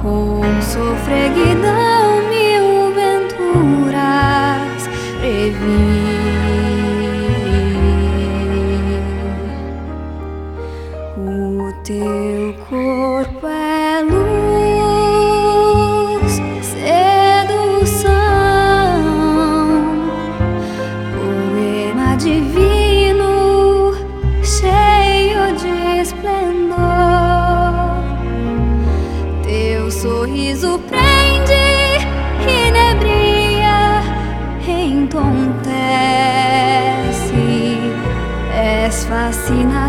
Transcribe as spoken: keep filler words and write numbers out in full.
Com sofreguidão mil venturas previ. O teu corpo é luz, sedução, poema divino, cheio de esplendor. Teu sorriso prende, inebria, entontece, és fascinante.